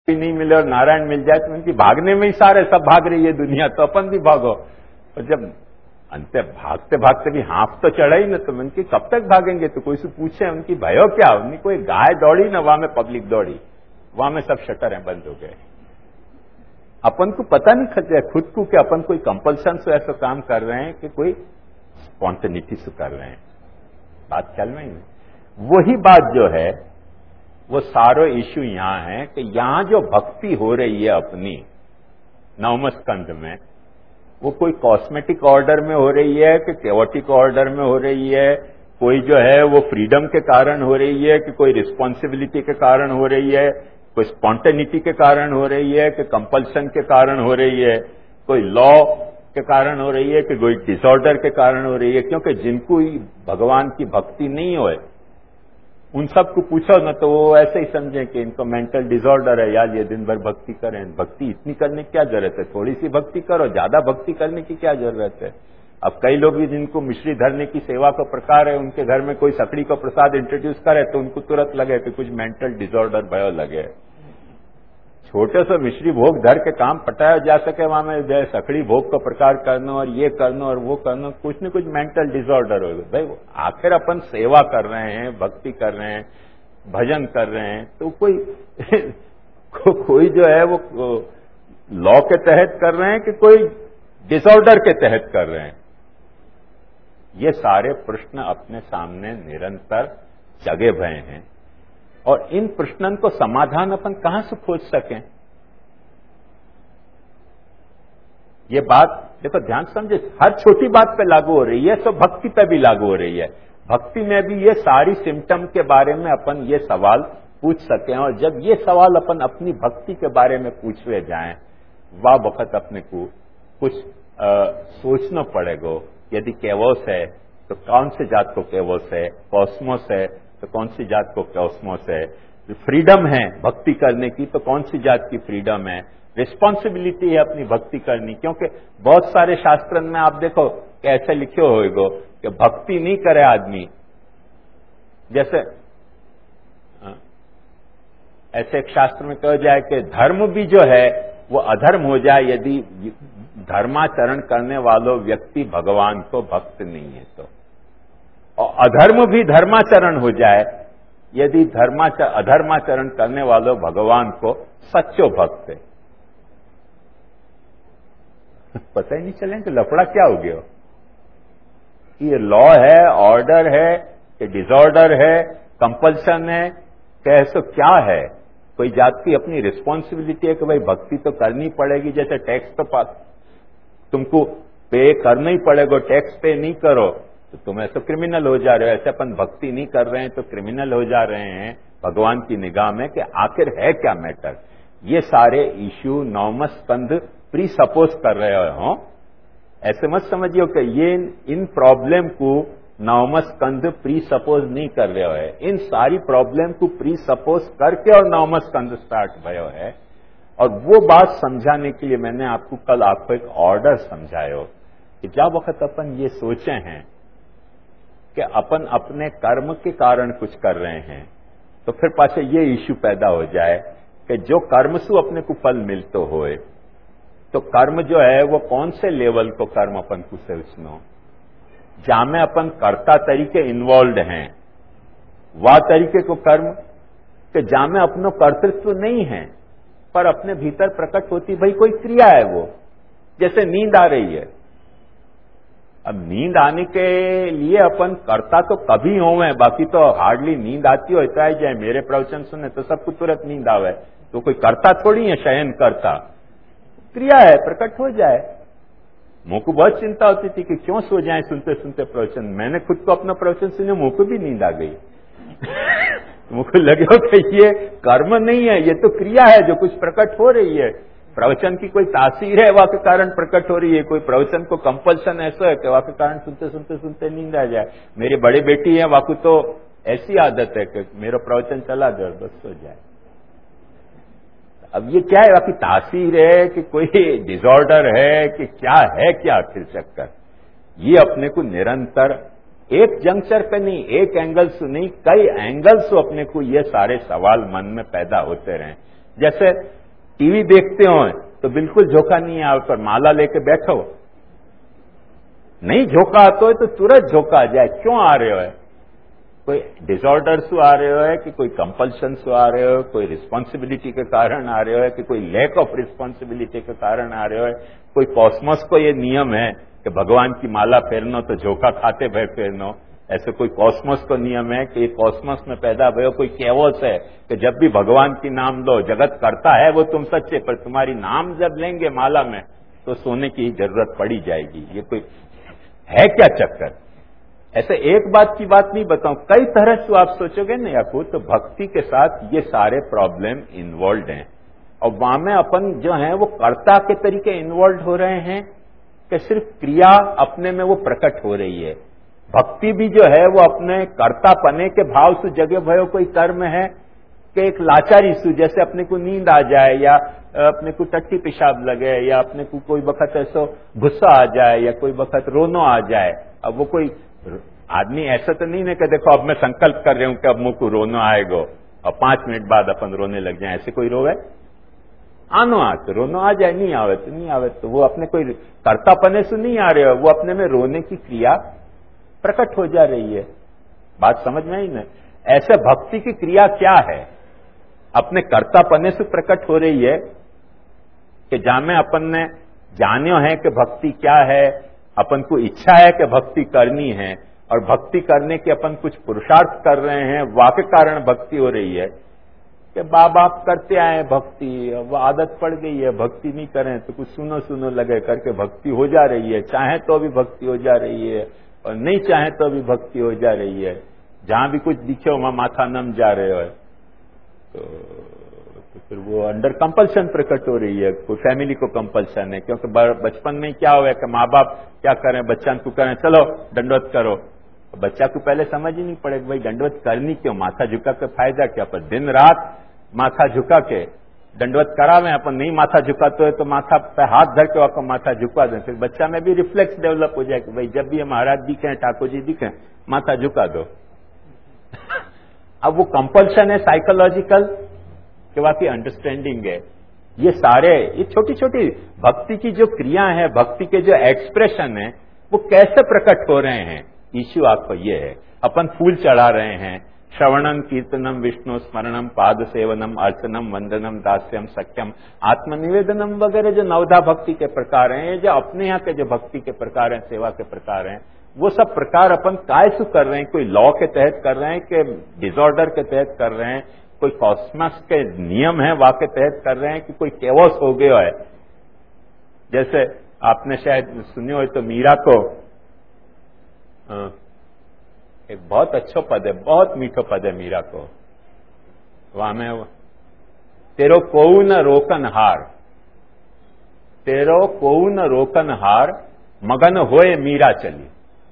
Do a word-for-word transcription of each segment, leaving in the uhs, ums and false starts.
भी नहीं मिले और नारायण मिल जाए तो उनकी भागने में ही सारे सब भाग रही है दुनिया, तो अपन भी भागो। और जब अंत भागते भागते भी हाफ तो चढ़ा ही ना, तो उनकी कब तक भागेंगे? तो कोई से पूछे उनकी भयो क्या? उनकी कोई गाय दौड़ी ना, वहां में पब्लिक दौड़ी, वहां में सब शटर हैं बंद हो गए। अपन को पता नहीं खतरा खुद को कि अपन कोई कंपल्सन से ऐसा काम कर रहे हैं कि कोई स्पॉन्टेनिटी से कर रहे हैं। बात चल रही है। वही बात जो है वो सारो इश्यू यहां है कि यहां जो भक्ति हो रही है अपनी नवम स्कंध में, वो कोई कॉस्मेटिक ऑर्डर में हो रही है कि केवटिक ऑर्डर में हो रही है, कोई जो है वो फ्रीडम के कारण हो रही है कि कोई रिस्पॉन्सिबिलिटी के कारण हो रही है, कोई स्पॉन्टेनिटी के कारण हो रही है कि कंपल्सन के कारण हो रही है, कोई लॉ के कारण हो रही है कि कोई डिसऑर्डर के कारण हो रही है। क्योंकि जिनको भगवान की भक्ति नहीं होए उन सबको पूछो ना तो वो ऐसे ही समझे कि इनको मेंटल डिसऑर्डर है, यार ये दिन भर भक्ति करें। भक्ति इतनी करने की क्या जरूरत है? थोड़ी सी भक्ति करो, ज्यादा भक्ति करने की क्या जरूरत है? अब कई लोग भी जिनको मिश्री धरने की सेवा का प्रकार है, उनके घर में कोई सकड़ी का प्रसाद इंट्रोड्यूस करे तो उनको तुरंत लगे कि कुछ मेंटल डिसऑर्डर भयो लगे। छोटे से मिश्री भोग धर के काम पटाया जा सके, वहां में सकड़ी भोग का प्रकार करना और ये करना और वो करना, कुछ न कुछ मेंटल डिसऑर्डर होगा। भाई आखिर अपन सेवा कर रहे हैं, भक्ति कर रहे हैं, भजन कर रहे हैं, तो कोई को, कोई जो है वो लॉ के तहत कर रहे हैं कि कोई डिसऑर्डर के तहत कर रहे हैं? ये सारे प्रश्न अपने सामने निरंतर जगे भए हैं और इन प्रश्नों को समाधान अपन कहां से खोज सकें? ये बात देखो ध्यान समझे, हर छोटी बात पे लागू हो रही है, तो भक्ति पे भी लागू हो रही है। भक्ति में भी ये सारी सिम्टम के बारे में अपन ये सवाल पूछ सकें, और जब ये सवाल अपन अपनी भक्ति के बारे में पूछवे जाएं, वह वक्त अपने को कुछ आ, सोचना पड़ेगा। यदि कैवोस है तो कौन से जात को कैवोस है, कॉस्मोस है तो कौन सी जात को कॉस्मोस है, फ्रीडम है भक्ति करने की तो कौन सी जात की फ्रीडम है, रिस्पॉन्सिबिलिटी है अपनी भक्ति करनी। क्योंकि बहुत सारे शास्त्र में आप देखो कैसे लिखे होएगो कि भक्ति नहीं करे आदमी, जैसे ऐसे एक शास्त्र में कहा जाए कि धर्म भी जो है वो अधर्म हो जाए यदि धर्माचरण करने वालों व्यक्ति भगवान को भक्त नहीं है तो, और अधर्म भी धर्माचरण हो जाए यदि धर्माचरण अधर्माचरण करने वालों भगवान को सच्चो भक्त है। पता ही नहीं चले कि लफड़ा क्या हो गया। ये लॉ है, ऑर्डर है कि डिसऑर्डर है, कंपल्सन है, कैसे क्या है? कोई जात की अपनी रिस्पॉन्सिबिलिटी है कि भाई भक्ति तो करनी पड़ेगी। जैसे टैक्स तो पास तुमको पे करना ही पड़ेगा, टैक्स पे नहीं करो तो तुम ऐसे क्रिमिनल हो जा रहे हो। ऐसे अपन भक्ति नहीं कर रहे हैं तो क्रिमिनल हो जा रहे हैं भगवान की निगाह में कि आखिर है क्या मैटर। ये सारे इश्यू नवम स्कंध प्री सपोज कर रहे हो। ऐसे मत समझिए कि ये इन प्रॉब्लम को नवम स्कंध प्री सपोज नहीं कर रहे हो। इन सारी प्रॉब्लम को प्री सपोज करके और नवम स्कंध स्टार्ट भयो है। और वो बात समझाने के लिए मैंने आपको कल आपको एक ऑर्डर समझायो कि जब वक्त अपन ये सोचे हैं कि अपन अपने कर्म के कारण कुछ कर रहे हैं, तो फिर पाछे ये इश्यू पैदा हो जाए कि जो कर्म से अपने को फल मिलते होए, तो कर्म जो है वो कौन से लेवल को कर्म अपन को सोचना, जहां में अपन कर्ता तरीके इन्वॉल्व हैं, वह तरीके को कर्म कि जहां में अपनो कर्तृत्व नहीं है पर अपने भीतर प्रकट होती भाई कोई क्रिया है। वो जैसे नींद आ रही है, अब नींद आने के लिए अपन करता तो कभी होवे, बाकी तो हार्डली नींद आती हो इतना ही जाए मेरे प्रवचन सुने तो सबको तुरंत नींद आवे, तो कोई करता थोड़ी है शयन करता, क्रिया है प्रकट हो जाए। मुझ को बहुत चिंता होती थी कि क्यों सो जाए सुनते सुनते प्रवचन। मैंने खुद को अपना प्रवचन सुने, मुझ को भी नींद आ गई। मुझे लगे कि ये कर्म नहीं है, ये तो क्रिया है जो कुछ प्रकट हो रही है। प्रवचन की कोई तासीर है वह के कारण प्रकट हो रही है। कोई प्रवचन को कंपल्सन ऐसा है कि वह के कारण सुनते सुनते सुनते नींद आ जाए। मेरी बड़ी बेटी है, वाकू तो ऐसी आदत है कि मेरा प्रवचन चला जाए बस सो जाए। अब ये क्या है, बाकी तासीर है कि कोई डिसऑर्डर है कि क्या है, क्या आखिर चक्कर? ये अपने को निरंतर एक जंक्चर पे नहीं, एक एंगल से नहीं, कई एंगल से अपने को ये सारे सवाल मन में पैदा होते रहे जैसे टीवी देखते हो तो बिल्कुल झोंका नहीं आवे, पर माला लेके बैठो, नहीं झोंका आते हो तो तुरंत झोंका आ जाए, क्यों आ रहे हो? कोई डिसऑर्डर से आ रहे हो कि कोई कंपल्शन से आ रहे हो, कोई रिस्पॉन्सिबिलिटी के कारण आ रहे हो कि कोई लैक ऑफ रिस्पॉन्सिबिलिटी के कारण आ रहे हो? कोई कॉस्मोस को ये नियम है कि भगवान की माला फेरनो तो झोंका खाते भय फेरनो, ऐसे कोई कॉस्मोस को नियम है कि कॉस्मोस में पैदा भयो कोई कैवोस है कि जब भी भगवान की नाम लो जगत करता है वो तुम सच्चे, पर तुम्हारी नाम जब लेंगे माला में तो सोने की जरूरत पड़ी जाएगी। ये कोई है क्या चक्कर? ऐसे एक बात की बात नहीं बताऊं, कई तरह से आप सोचोगे ना याकू, तो भक्ति के साथ ये सारे प्रॉब्लम इन्वॉल्व हैं। और वहां में अपन जो है वो कर्ता के तरीके इन्वॉल्व हो रहे हैं कि सिर्फ क्रिया अपने में वो प्रकट हो रही है। भक्ति भी जो है वो अपने कर्ता पने के भाव से जगे भयो कोई कर्म है कि एक लाचारी सु, जैसे अपने को नींद आ जाए या अपने को टट्टी पेशाब लगे या अपने को कोई वक्त ऐसा गुस्सा आ जाए या कोई वक्त रोनो आ जाए। अब वो कोई आदमी ऐसा तो नहीं है कि देखो अब मैं संकल्प कर रही हूं कि अब मुझ को रोना आएगा और पांच मिनट बाद अपन रोने लग जाए, ऐसे कोई रोवे? आनो आ तो रोनो आ जाए, नहीं आवे तो नहीं आवे, तो वो अपने कोई कर्तापने से नहीं आ रहे हो, वो अपने में रोने की क्रिया प्रकट हो जा रही है। बात समझ में आई ना? ऐसे भक्ति की क्रिया क्या है? अपने कर्तापने से प्रकट हो रही है कि जहां में अपन ने जान्यो है कि भक्ति क्या है, अपन को इच्छा है कि भक्ति करनी है और भक्ति करने के अपन कुछ पुरुषार्थ कर रहे हैं, वाके कारण भक्ति हो रही है कि बाप बाप करते आए भक्ति, वो आदत पड़ गई है, भक्ति नहीं करें तो कुछ सुनो सुनो लगे करके भक्ति हो जा रही है, चाहे तो भी भक्ति हो जा रही है और नहीं चाहे तो भी भक्ति हो जा रही है। जहां भी कुछ दिखे वहां माथा नम जा रहे हो तो, तो फिर वो अंडर कंपल्शन प्रकट हो रही है। कोई फैमिली को कंपल्शन है, क्योंकि बचपन में क्या हुआ कि माँ बाप क्या करें, बच्चा को करें चलो दंडवत करो, तो बच्चा को पहले समझ ही नहीं पड़ेगा भाई दंडवत करनी क्यों, माथा झुका के फायदा क्या, पर दिन रात माथा झुका के दंडवत करावे अपन, नहीं माथा झुकाते हो तो माथा पे हाथ धर के वाको माथा झुका दें, फिर बच्चा में भी रिफ्लेक्स डेवलप हो जाए कि भाई जब भी महाराज दिखे ठाकुर जी दिखे माथा झुका दो। अब वो कंपल्शन है साइकोलॉजिकल कि वाकई अंडरस्टैंडिंग है। ये सारे ये छोटी छोटी भक्ति की जो क्रिया है, भक्ति के जो एक्सप्रेशन है वो कैसे प्रकट हो रहे हैं, इश्यू आपको ये है। अपन फूल चढ़ा रहे हैं, श्रवणम कीर्तनम विष्णु स्मरणम पाद सेवनम अर्चनम वंदनम दास्यम सख्यम आत्मनिवेदनम वगैरह जो नवधा भक्ति के प्रकार हैं, ये जो अपने यहाँ के जो भक्ति के प्रकार हैं, सेवा के प्रकार हैं, वो सब प्रकार अपन काय से कर रहे हैं? कोई लॉ के तहत कर रहे हैं कि डिसऑर्डर के तहत कर रहे हैं, कोई कॉस्मस के नियम है वा के तहत कर रहे हैं कि कोई केवस हो गया है? जैसे आपने शायद सुने हो तो मीरा को आ, एक बहुत अच्छा पद है, बहुत मीठो पद है मीरा को, वहां में तेरो कोऊ न रोकन हार, तेरो कोऊ न रोकन हार मगन होए मीरा चली,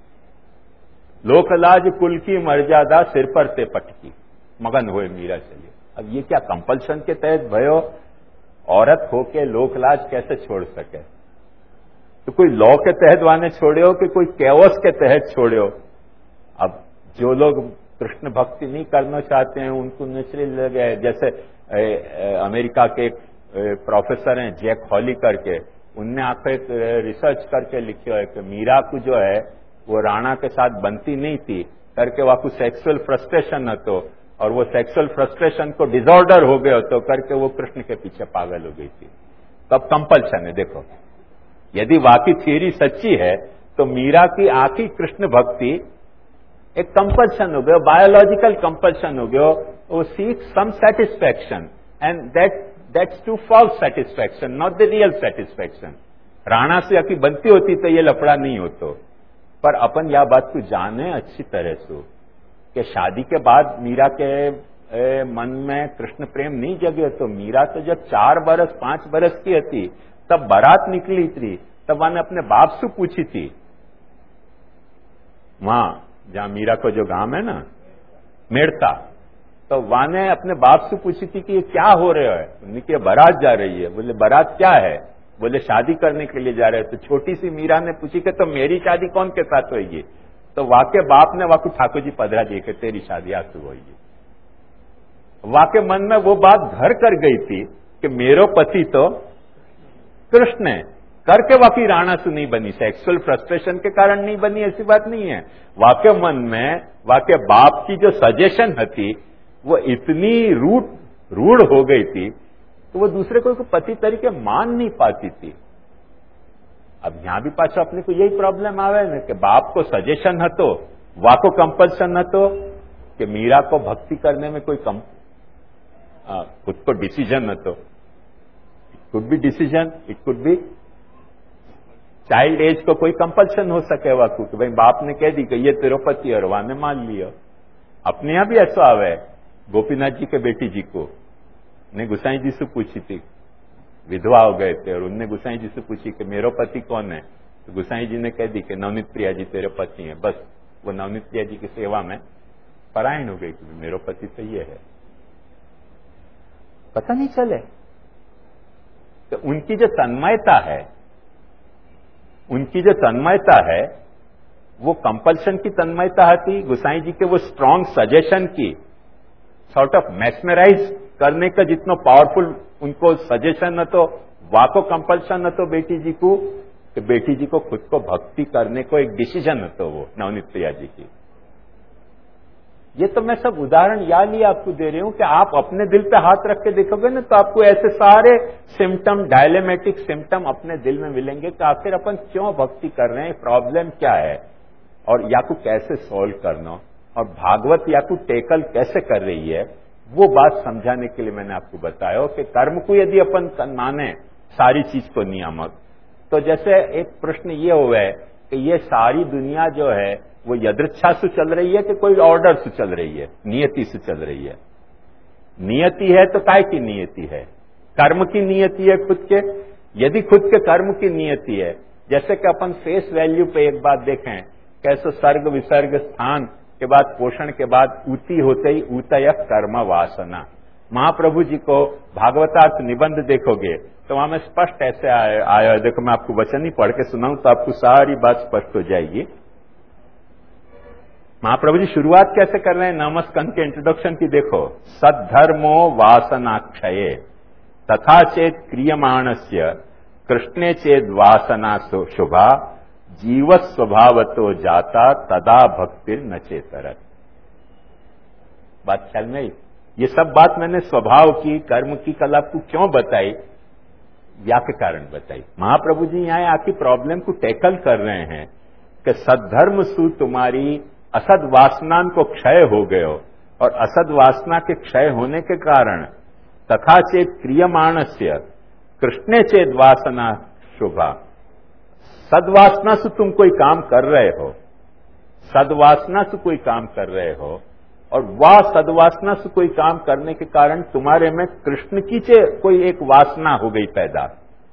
लोकलाज कुल की मर्यादा सिर पर ते पटकी, मगन होए मीरा चली। अब ये क्या कंपल्शन के तहत भयो? औरत होके लोकलाज कैसे छोड़ सके? तो कोई लॉ के तहत वाने छोड़े हो कि कोई केवस के तहत छोड़े हो? अब जो लोग कृष्ण भक्ति नहीं करना चाहते हैं उनको नेचुरली लगे, जैसे ए, ए, अमेरिका के एक प्रोफेसर हैं जैक हॉली करके, उनने आपको एक रिसर्च करके लिखा है कि मीरा को जो है वो राणा के साथ बनती नहीं थी करके वाकू सेक्सुअल फ्रस्ट्रेशन न तो, और वो सेक्सुअल फ्रस्ट्रेशन को डिसऑर्डर हो गए तो करके वो कृष्ण के पीछे पागल हो गई थी। तब कंपल्शन है। देखो यदि वाकई थियरी सच्ची है तो मीरा की आखिरी कृष्ण भक्ति एक कंपल्शन हो गया, बायोलॉजिकल कंपल्शन हो गया, वो seek some satisfaction and that that's too false satisfaction, not the real satisfaction. Rana से आखिर बनती होती तो ये लफड़ा नहीं होता। पर अपन यह बात को जाने अच्छी तरह से कि शादी के बाद मीरा के ए, मन में कृष्ण प्रेम नहीं जगे, तो मीरा तो जब चार बरस पांच बरस की थी तब बारात निकली थी, तब मैंने अपने बाप से पूछी थी, वहां जहां मीरा को जो गांव है ना मेड़ता, तो वहां ने अपने बाप से पूछी थी कि ये क्या हो रहा है? उनकी बारात जा रही है। बोले बारात क्या है? बोले शादी करने के लिए जा रहे हैं। तो छोटी सी मीरा ने पूछी कि तो मेरी शादी कौन के साथ होगी? तो वाके बाप ने वाकू ठाकुर जी पधरा दिए कि तेरी शादी आज शुरू होगी। वाके मन में वो बात घर कर गई थी कि मेरो पति तो कृष्ण है, करके वाकी राणा से नहीं बनी, सेक्सुअल फ्रस्ट्रेशन के कारण नहीं बनी, ऐसी बात नहीं है। वाके मन में वाके बाप की जो सजेशन थी वो इतनी रूढ़ रूढ़ हो गई थी तो वो दूसरे को पति तरीके मान नहीं पाती थी। अब यहां भी पाछा अपने को यही प्रॉब्लम आवे ना कि बाप को सजेशन हतो, वाको कंपल्सन हतो कि मीरा को भक्ति करने में कोई कम आ, खुद को डिसीजन हतो। It could be decision, it could be child age को कोई कंपल्सन हो सके वाकू कि भाई बाप ने कह दी कि ये तेरो पति और वाने मान लियो। अपने यहां भी ऐसा आवे, गोपीनाथ जी के बेटी जी को ने गुसाई जी से पूछी थी, विधवा हो गए थे और उनने गुसाई जी से पूछी कि मेरो पति कौन है, तो गुसाई जी ने कह दी कि नवनीत प्रिया जी तेरे पति हैं। बस वो नवनीत प्रिया जी की सेवा में परायण हो गई कि मेरो पति तो ये है, पता नहीं चले। तो उनकी जो तन्मयता है, उनकी जो तन्मयता है वो कंपल्शन की तन्मयता थी, गुसाई जी के वो स्ट्रांग सजेशन की सॉर्ट ऑफ मैस्मराइज करने का जितना पावरफुल उनको सजेशन न तो वाको कंपल्शन न तो बेटी जी को कि बेटी जी को खुद को भक्ति करने को एक डिसीजन न तो वो नवनीत प्रिया जी की। ये तो मैं सब उदाहरण या लिए आपको दे रही हूं कि आप अपने दिल पे हाथ रख के देखोगे ना तो आपको ऐसे सारे सिम्टम, डायलेमेटिक सिम्टम अपने दिल में मिलेंगे कि आखिर अपन क्यों भक्ति कर रहे हैं, प्रॉब्लम क्या है और या को कैसे सॉल्व करना, और भागवत या को टेकल कैसे कर रही है, वो बात समझाने के लिए मैंने आपको बताया कि कर्म को यदि अपन माने सारी चीज को नियामक, तो जैसे एक प्रश्न ये हुआ है कि ये सारी दुनिया जो है वो यदृच्छा से चल रही है कि कोई ऑर्डर से चल रही है, नियति से चल रही है। नियति है तो काय की नियति है? कर्म की नियति है खुद के। यदि खुद के कर्म की नियति है, जैसे कि अपन फेस वैल्यू पे एक बात देखें, कैसे सर्ग विसर्ग स्थान के बाद पोषण के बाद ऊती होते ही ऊतय कर्म वासना। महाप्रभु जी को भागवतार्थ निबंध देखोगे तो वहां में स्पष्ट ऐसे आया, देखो मैं आपको वचन ही पढ़ के सुनाऊं तो आपको सारी बात स्पष्ट हो जाएगी। महाप्रभु जी शुरुआत कैसे कर रहे हैं नवमस्कंद के इंट्रोडक्शन की, देखो, सद्धर्मो वासनाक्षये तथा चेत क्रियमाणस्य कृष्णे चेद वासना शुभा जीव स्वभावतो जाता तदा भक्तिर न चेतरत। बात ख्याल में, ये सब बात मैंने स्वभाव की, कर्म की कल आपको क्यों बताई, या के कारण बताई। महाप्रभु जी यहां आपकी प्रॉब्लम को टैकल कर रहे हैं कि सद्धर्म सु तुम्हारी असद वासना को क्षय हो गयो, और असद वासना के क्षय होने के कारण तथा चेत क्रियमाणस्य कृष्णे चेत वासना शुभा, सदवासना से तुम कोई काम कर रहे हो, सदवासना से कोई काम कर रहे हो, और वह सदवासना से कोई काम करने के कारण तुम्हारे में कृष्ण की चे कोई एक वासना हो गई पैदा।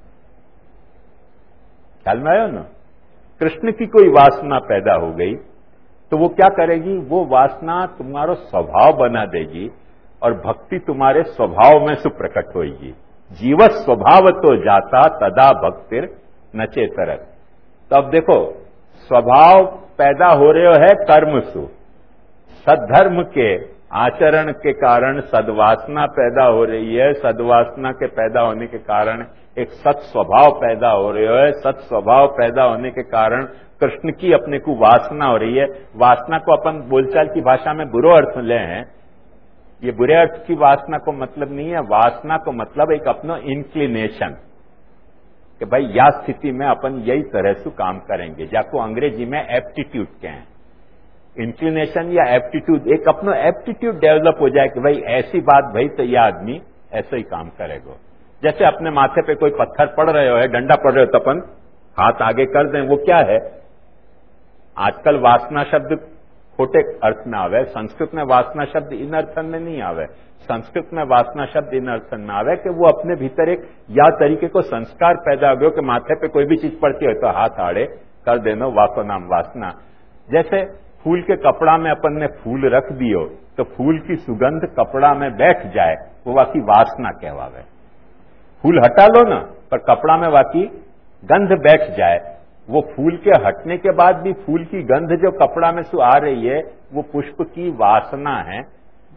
ख्याल में आयो ना? कृष्ण की कोई वासना पैदा हो गई तो वो क्या करेगी, वो वासना तुम्हारा स्वभाव बना देगी और भक्ति तुम्हारे स्वभाव में से प्रकट होगी। जीव स्वभाव तो जाता तदा भक्तिर न चेतरत। तो अब देखो, स्वभाव पैदा हो रहे है कर्म सु, सद्धर्म के आचरण के कारण सद्वासना पैदा हो रही है, सद्वासना के पैदा होने के कारण एक सत स्वभाव पैदा हो रहा है, सत स्वभाव पैदा होने के कारण कृष्ण की अपने को वासना हो रही है। वासना को अपन बोलचाल की भाषा में बुरे अर्थ ले हैं, ये बुरे अर्थ की वासना को मतलब नहीं है। वासना को मतलब एक अपना इंक्लिनेशन कि भाई या स्थिति में अपन यही तरह से काम करेंगे, जाको अंग्रेजी में एप्टीट्यूड के हैं। इंक्लिनेशन या एप्टीट्यूड, एक अपना एप्टीट्यूड डेवलप हो जाए कि भाई ऐसी बात भाई तो यह आदमी ऐसे ही काम करेगा। जैसे अपने माथे पे कोई पत्थर पड़ रहे हो, डंडा पड़ रहे हो, तो अपन हाथ आगे कर दें, वो क्या है? आजकल वासना शब्द खोटे अर्थ में आवे, संस्कृत में वासना शब्द इन अर्थन में नहीं आवे। संस्कृत में वासना शब्द इन अर्थन में आवे कि वो अपने भीतर एक या तरीके को संस्कार पैदा हो गयो कि माथे पे कोई भी चीज पड़ती है तो हाथ आड़े कर देना, वाको नाम वासना। जैसे फूल के कपड़ा में अपन ने फूल रख दियो तो फूल की सुगंध कपड़ा में बैठ जाए, वो वाकी वासना कहवावे। फूल हटा लो ना, पर कपड़ा में वाकी गंध बैठ जाए, वो फूल के हटने के बाद भी फूल की गंध जो कपड़ा में से आ रही है वो पुष्प की वासना है,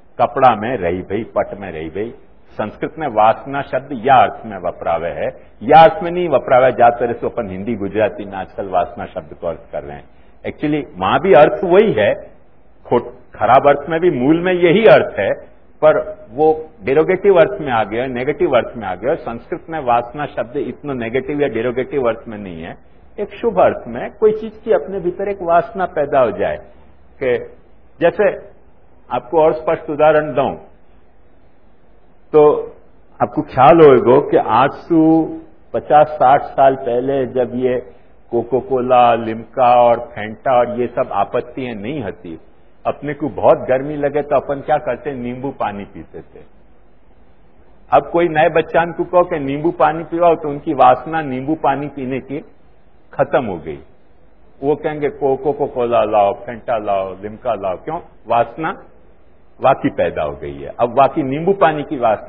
कपड़ा में रही भई, पट में रही भई। संस्कृत में वासना शब्द या अर्थ में वपरावे है, या अर्थ में नहीं वपरावे। ज्यादा तरह से अपन हिंदी गुजराती में आजकल वासना शब्द को अर्थ कर रहे हैं। एक्चुअली वहां भी अर्थ वही है, खराब अर्थ में भी मूल में यही अर्थ है, पर वो डेरोगेटिव अर्थ में आ गया, नेगेटिव अर्थ में आ गया। संस्कृत में वासना शब्द इतना नेगेटिव या डेरोगेटिव अर्थ में नहीं है, एक शुभ अर्थ में कोई चीज की अपने भीतर एक वासना पैदा हो जाए। कि जैसे आपको और स्पष्ट उदाहरण दूं तो आपको ख्याल होगा कि आज से पचास साठ साल पहले जब ये कोको कोला, लिम्का और फैंटा और ये सब आपत्तियां नहीं होती, अपने को बहुत गर्मी लगे तो अपन क्या करते, नींबू पानी पीते थे। अब कोई नए बच्चान को कहो कि नींबू पानी पिवाओ तो उनकी वासना नींबू पानी पीने की खत्म हो गई। वो कहेंगे कोको को कोला लाओ, फैंटा लाओ, लिम्का लाओ। क्यों? वासना वाकई पैदा हो गई है। अब वाकई नींबू पानी की वासना